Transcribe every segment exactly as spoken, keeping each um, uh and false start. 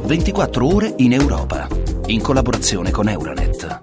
ventiquattro ore in Europa, in collaborazione con Euranet.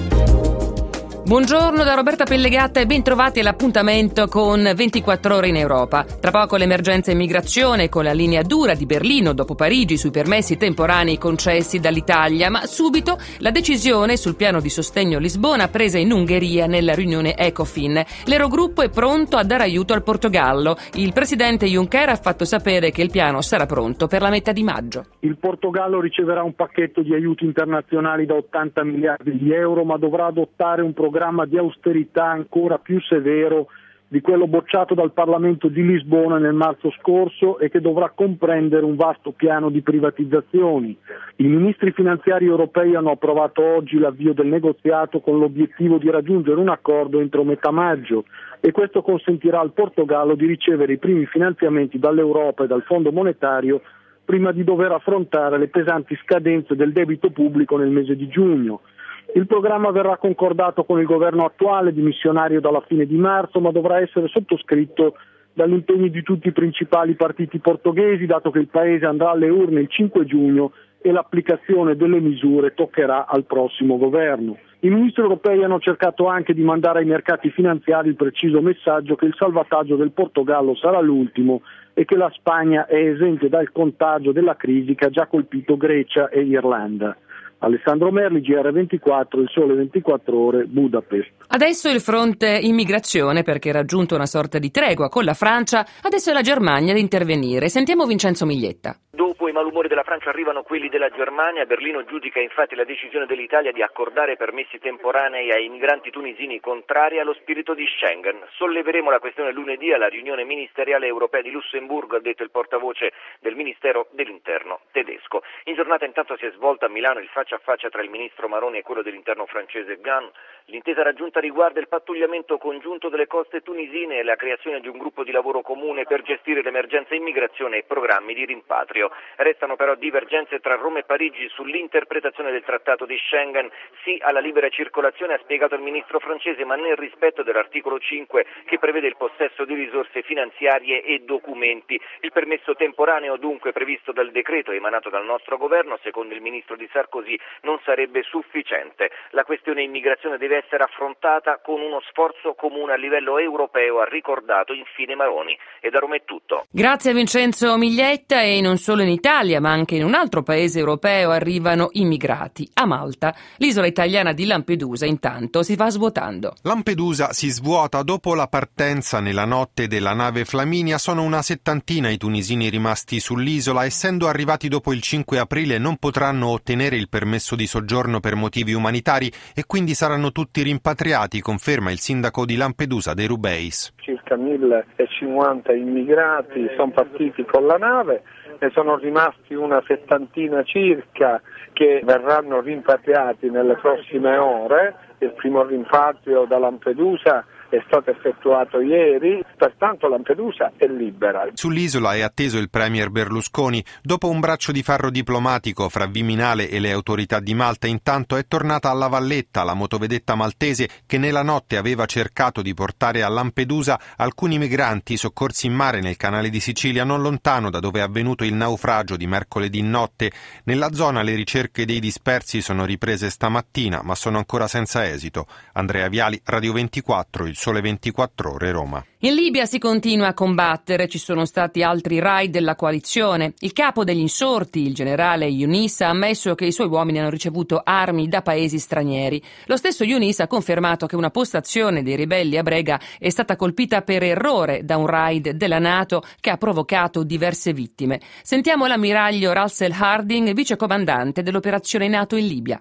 Buongiorno da Roberta Pellegatta e bentrovati all'appuntamento con ventiquattro ore in Europa. Tra poco l'emergenza immigrazione con la linea dura di Berlino dopo Parigi sui permessi temporanei concessi dall'Italia, ma subito la decisione sul piano di sostegno Lisbona presa in Ungheria nella riunione Ecofin. L'Eurogruppo è pronto a dare aiuto al Portogallo. Il presidente Juncker ha fatto sapere che il piano sarà pronto per la metà di maggio. Il Portogallo riceverà un pacchetto di aiuti internazionali da ottanta miliardi di euro, ma dovrà adottare un programma di austerità ancora più severo di quello bocciato dal Parlamento di Lisbona nel marzo scorso e che dovrà comprendere un vasto piano di privatizzazioni. I ministri finanziari europei hanno approvato oggi l'avvio del negoziato con l'obiettivo di raggiungere un accordo entro metà maggio e questo consentirà al Portogallo di ricevere i primi finanziamenti dall'Europa e dal Fondo monetario prima di dover affrontare le pesanti scadenze del debito pubblico nel mese di giugno. Il programma verrà concordato con il governo attuale, dimissionario dalla fine di marzo, ma dovrà essere sottoscritto dagli impegni di tutti i principali partiti portoghesi, dato che il paese andrà alle urne il cinque giugno e l'applicazione delle misure toccherà al prossimo governo. I ministri europei hanno cercato anche di mandare ai mercati finanziari il preciso messaggio che il salvataggio del Portogallo sarà l'ultimo e che la Spagna è esente dal contagio della crisi che ha già colpito Grecia e Irlanda. Alessandro Merli, G R ventiquattro, Il Sole ventiquattro Ore, Budapest. Adesso il fronte immigrazione, perché ha raggiunto una sorta di tregua con la Francia, adesso è la Germania ad intervenire. Sentiamo Vincenzo Miglietta. Dopo i malumori della Francia arrivano quelli della Germania. Berlino giudica infatti la decisione dell'Italia di accordare permessi temporanei ai migranti tunisini contrari allo spirito di Schengen. Solleveremo la questione lunedì alla riunione ministeriale europea di Lussemburgo, ha detto il portavoce del Ministero dell'Interno tedesco. In giornata intanto si è svolta a Milano il faccia a faccia tra il ministro Maroni e quello dell'Interno francese Gahn. L'intesa raggiunta riguarda il pattugliamento congiunto delle coste tunisine e la creazione di un gruppo di lavoro comune per gestire l'emergenza immigrazione e programmi di rimpatrio. Restano però divergenze tra Roma e Parigi sull'interpretazione del trattato di Schengen. Sì alla libera circolazione, ha spiegato il ministro francese, ma nel rispetto dell'articolo cinque che prevede il possesso di risorse finanziarie e documenti. Il permesso temporaneo dunque previsto dal decreto emanato dal nostro governo, secondo il ministro di Sarkozy, non sarebbe sufficiente. La questione immigrazione deve essere affrontata con uno sforzo comune a livello europeo, ha ricordato infine Maroni. E da Roma è tutto. Grazie a Vincenzo Miglietta. E non solo in Italia, ma anche in un altro paese europeo arrivano immigrati, a Malta. L'isola italiana di Lampedusa intanto si va svuotando. Lampedusa si svuota dopo la partenza nella notte della nave Flaminia. Sono una settantina i tunisini rimasti sull'isola. Essendo arrivati dopo il cinque aprile non potranno ottenere il permesso di soggiorno per motivi umanitari e quindi saranno tutti rimpatriati, conferma il sindaco di Lampedusa De Rubeis. Circa millecinquanta immigrati sono partiti con la nave, ne sono rimasti una settantina circa che verranno rimpatriati nelle prossime ore. Il primo rimpatrio da Lampedusa è stato effettuato ieri, pertanto Lampedusa è libera. Sull'isola è atteso il premier Berlusconi. Dopo un braccio di ferro diplomatico fra Viminale e le autorità di Malta, intanto è tornata alla Valletta, la motovedetta maltese che nella notte aveva cercato di portare a Lampedusa alcuni migranti soccorsi in mare nel canale di Sicilia, non lontano da dove è avvenuto il naufragio di mercoledì notte. Nella zona le ricerche dei dispersi sono riprese stamattina, ma sono ancora senza esito. Andrea Viali, Radio ventiquattro, Il Sole ventiquattro Ore, Roma. In Libia si continua a combattere, ci sono stati altri raid della coalizione. Il capo degli insorti, il generale Younis, ha ammesso che i suoi uomini hanno ricevuto armi da paesi stranieri. Lo stesso Younis ha confermato che una postazione dei ribelli a Brega è stata colpita per errore da un raid della NATO che ha provocato diverse vittime. Sentiamo l'ammiraglio Russell Harding, vicecomandante dell'operazione NATO in Libia.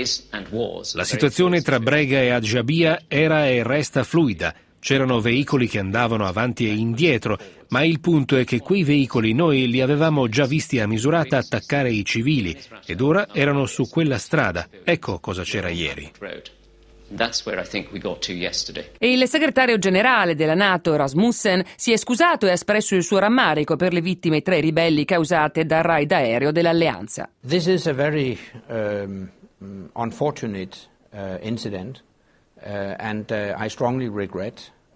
La situazione tra Brega e Adjabia era e resta fluida. C'erano veicoli che andavano avanti e indietro, ma il punto è che quei veicoli noi li avevamo già visti a Misurata attaccare i civili ed ora erano su quella strada. Ecco cosa c'era ieri. E il segretario generale della NATO, Rasmussen, si è scusato e ha espresso il suo rammarico per le vittime tra i ribelli causate dal raid aereo dell'alleanza. This is a very um, unfortunate uh, incident uh, and uh, I strongly regret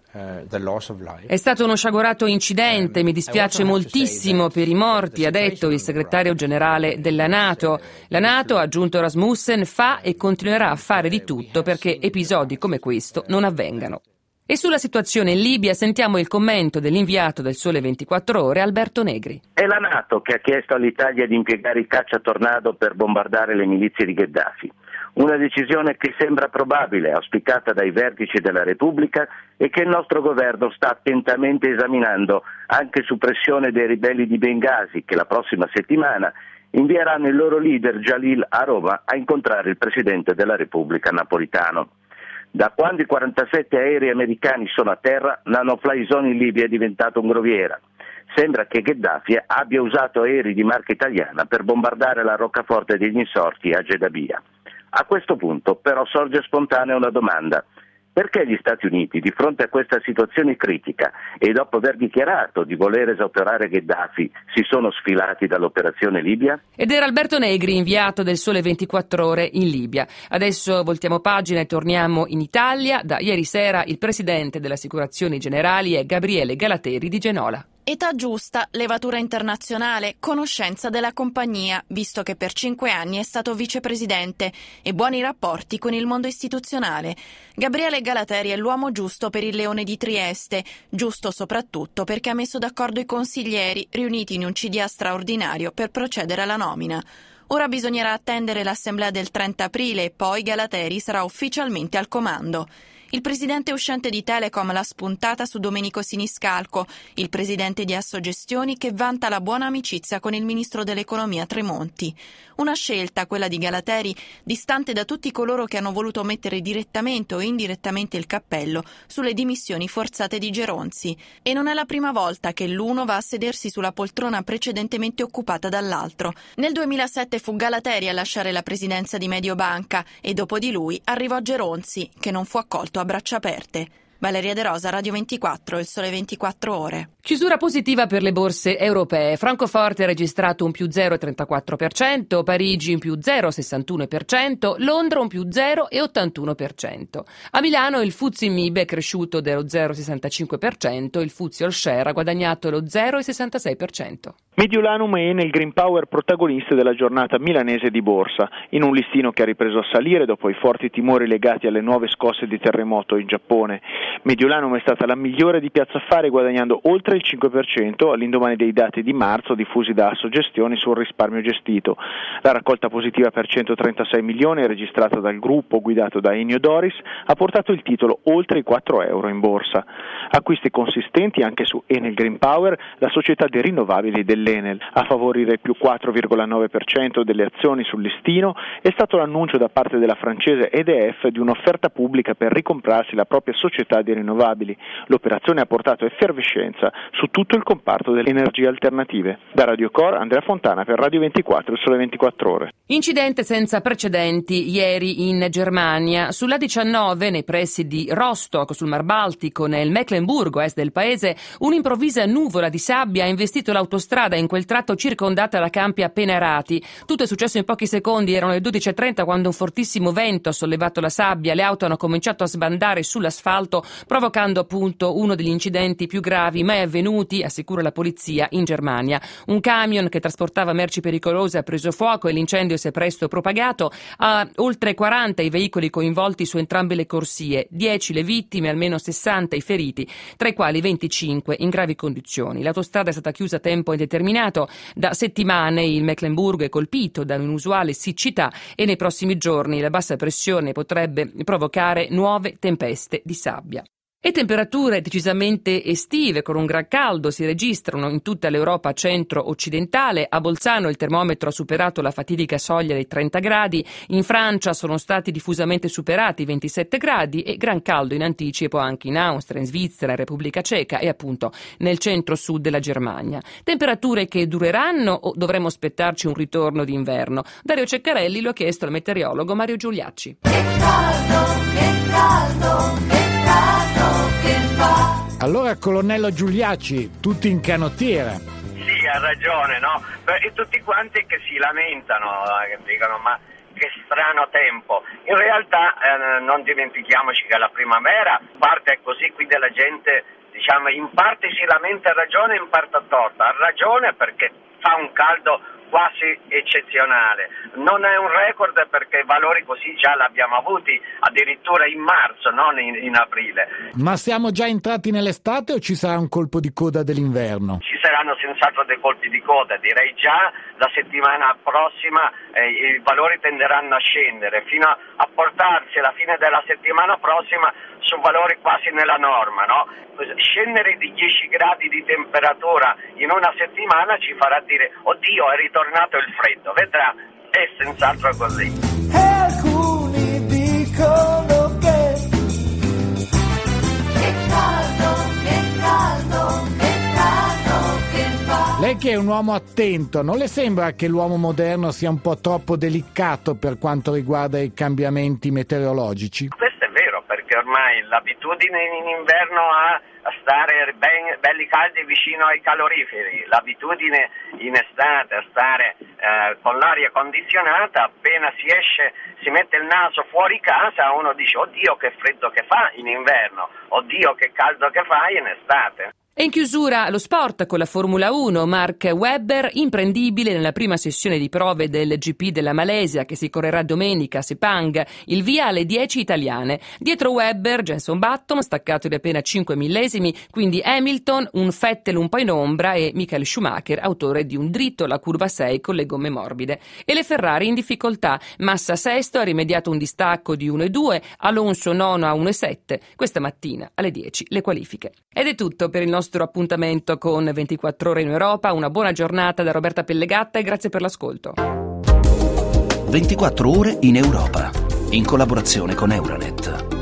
uh, the loss of life. È stato uno sciagurato incidente, mi dispiace moltissimo per i morti, ha detto il segretario generale della NATO. La NATO, ha aggiunto Rasmussen, fa e continuerà a fare di tutto perché episodi come questo non avvengano. E sulla situazione in Libia sentiamo il commento dell'inviato del Sole ventiquattro Ore, Alberto Negri. È la NATO che ha chiesto all'Italia di impiegare i cacciatornado per bombardare le milizie di Gheddafi. Una decisione che sembra probabile, auspicata dai vertici della Repubblica e che il nostro governo sta attentamente esaminando anche su pressione dei ribelli di Bengasi che la prossima settimana invieranno il loro leader Jalil a Roma a incontrare il Presidente della Repubblica Napolitano. Da quando i quarantasette aerei americani sono a terra, la no-fly zone in Libia è diventata un groviera. Sembra che Gheddafi abbia usato aerei di marca italiana per bombardare la roccaforte degli insorti a Jedabia. A questo punto però sorge spontanea una domanda. Perché gli Stati Uniti, di fronte a questa situazione critica e dopo aver dichiarato di voler esautorare Gheddafi, si sono sfilati dall'operazione Libia? Ed era Alberto Negri, inviato del Sole ventiquattro Ore in Libia. Adesso voltiamo pagina e torniamo in Italia. Da ieri sera il presidente delle Assicurazioni Generali è Gabriele Galateri di Genola. Età giusta, levatura internazionale, conoscenza della compagnia, visto che per cinque anni è stato vicepresidente, e buoni rapporti con il mondo istituzionale. Gabriele Galateri è l'uomo giusto per il Leone di Trieste, giusto soprattutto perché ha messo d'accordo i consiglieri riuniti in un C D A straordinario per procedere alla nomina. Ora bisognerà attendere l'assemblea del trenta aprile e poi Galateri sarà ufficialmente al comando. Il presidente uscente di Telecom l'ha spuntata su Domenico Siniscalco, il presidente di Assogestioni che vanta la buona amicizia con il ministro dell'economia Tremonti. Una scelta, quella di Galateri, distante da tutti coloro che hanno voluto mettere direttamente o indirettamente il cappello sulle dimissioni forzate di Geronzi. E non è la prima volta che l'uno va a sedersi sulla poltrona precedentemente occupata dall'altro. Nel duemilasette fu Galateri a lasciare la presidenza di Mediobanca e dopo di lui arrivò Geronzi, che non fu accolto a braccia aperte. Valeria De Rosa, Radio ventiquattro, Il Sole ventiquattro Ore. Chiusura positiva per le borse europee. Francoforte ha registrato un più zero virgola trentaquattro per cento, Parigi un più zero virgola sessantuno per cento, Londra un più zero virgola ottantuno per cento. A Milano il F T S E M I B è cresciuto dello zero virgola sessantacinque per cento, il F T S E All Share ha guadagnato lo zero virgola sessantasei per cento. Mediolanum è nel Green Power protagonista della giornata milanese di borsa, in un listino che ha ripreso a salire dopo i forti timori legati alle nuove scosse di terremoto in Giappone. Mediolanum è stata la migliore di Piazza Affari, guadagnando oltre il cinque per cento all'indomani dei dati di marzo diffusi da Assogestioni sul risparmio gestito. La raccolta positiva per centotrentasei milioni registrata dal gruppo guidato da Ennio Doris ha portato il titolo oltre i quattro euro in borsa. Acquisti consistenti anche su Enel Green Power, la società dei rinnovabili dell'Enel. A favorire il più quattro virgola nove per cento delle azioni sul listino è stato l'annuncio da parte della francese E D F di un'offerta pubblica per ricomprarsi la propria società di rinnovabili. L'operazione ha portato effervescenza su tutto il comparto delle energie alternative. Da Radio Core, Andrea Fontana per Radio ventiquattro, Il Sole ventiquattro Ore. Incidente senza precedenti ieri in Germania. Sull'A diciannove, nei pressi di Rostock, sul Mar Baltico, nel Mecklenburgo, est del paese, un'improvvisa nuvola di sabbia ha investito l'autostrada in quel tratto circondata da campi appena arati. Tutto è successo in pochi secondi, erano le dodici e trenta quando un fortissimo vento ha sollevato la sabbia, le auto hanno cominciato a sbandare sull'asfalto, provocando appunto uno degli incidenti più gravi mai avvenuti, assicura la polizia, in Germania. Un camion che trasportava merci pericolose ha preso fuoco e l'incendio si è presto propagato. A oltre quaranta i veicoli coinvolti su entrambe le corsie, dieci le vittime, almeno sessanta i feriti, tra i quali venticinque in gravi condizioni. L'autostrada è stata chiusa a tempo indeterminato. Da settimane il Mecklenburgo è colpito da un'inusuale siccità e nei prossimi giorni la bassa pressione potrebbe provocare nuove tempeste di sabbia. E temperature decisamente estive, con un gran caldo, si registrano in tutta l'Europa centro-occidentale. A Bolzano il termometro ha superato la fatidica soglia dei trenta gradi, in Francia sono stati diffusamente superati i ventisette gradi e gran caldo in anticipo anche in Austria, in Svizzera, in Repubblica Ceca e appunto nel centro-sud della Germania. Temperature che dureranno o dovremo aspettarci un ritorno d'inverno? Dario Ceccarelli lo ha chiesto al meteorologo Mario Giuliacci. Che caldo, che caldo, che caldo che fa. Allora, colonnello Giuliacci, tutti in canottiera. Sì, ha ragione, no? E tutti quanti che si lamentano, che dicono ma che strano tempo. In realtà eh, non dimentichiamoci che la primavera parte è così, quindi la gente, diciamo, in parte si lamenta a ragione, in parte a torto. Ha ragione perché fa un caldo quasi eccezionale. Non è un record perché valori così già l'abbiamo avuti addirittura in marzo, non in, in aprile. Ma siamo già entrati nell'estate o ci sarà un colpo di coda dell'inverno? Ci saranno senz'altro dei colpi di coda, direi già la settimana prossima eh, i valori tenderanno a scendere fino a, a portarsi alla fine della settimana prossima su valori quasi nella norma, no? Scendere di dieci gradi di temperatura in una settimana ci farà dire oddio, è ritornato il freddo, vedrà, è senz'altro così. E alcuni dicono che che caldo, che caldo, che caldo che fa. Lei che è un uomo attento, non le sembra che l'uomo moderno sia un po' troppo delicato per quanto riguarda i cambiamenti meteorologici? Questo è vero, perché ormai l'abitudine in inverno a a stare ben, belli caldi vicino ai caloriferi, l'abitudine in estate a stare eh, con l'aria condizionata, appena si esce, si mette il naso fuori casa, uno dice oddio che freddo che fa in inverno, oddio che caldo che fa in estate. E in chiusura lo sport con la Formula uno, Mark Webber imprendibile nella prima sessione di prove del G P della Malesia che si correrà domenica a Sepang, il via alle dieci italiane. Dietro Webber, Jenson Button staccato di appena cinque millesimi, quindi Hamilton, un Vettel un po' in ombra e Michael Schumacher, autore di un dritto alla curva sei con le gomme morbide. E le Ferrari in difficoltà, Massa sesto ha rimediato un distacco di uno e due, Alonso nono a uno e sette, questa mattina alle dieci le qualifiche. Ed è tutto per il nostro appuntamento con ventiquattro ore in Europa. Una buona giornata da Roberta Pellegatta e grazie per l'ascolto. ventiquattro ore in Europa, in collaborazione con Euranet.